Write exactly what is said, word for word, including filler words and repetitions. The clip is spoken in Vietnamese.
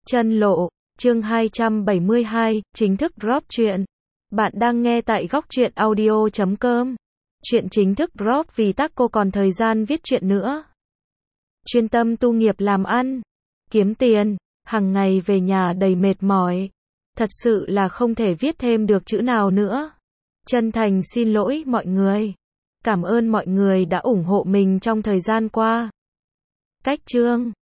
Chân lộ, chương hai trăm bảy mươi hai, chính thức drop truyện. Bạn đang nghe tại góc truyện audio chấm com. Chuyện chính thức drop vì các cô còn thời gian viết truyện nữa. Chuyên tâm tu nghiệp làm ăn, kiếm tiền, hàng ngày về nhà đầy mệt mỏi. Thật sự là không thể viết thêm được chữ nào nữa. Chân thành xin lỗi mọi người. Cảm ơn mọi người đã ủng hộ mình trong thời gian qua. Cách chương